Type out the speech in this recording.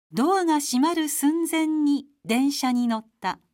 ドアが閉まる寸前に電車に乗った。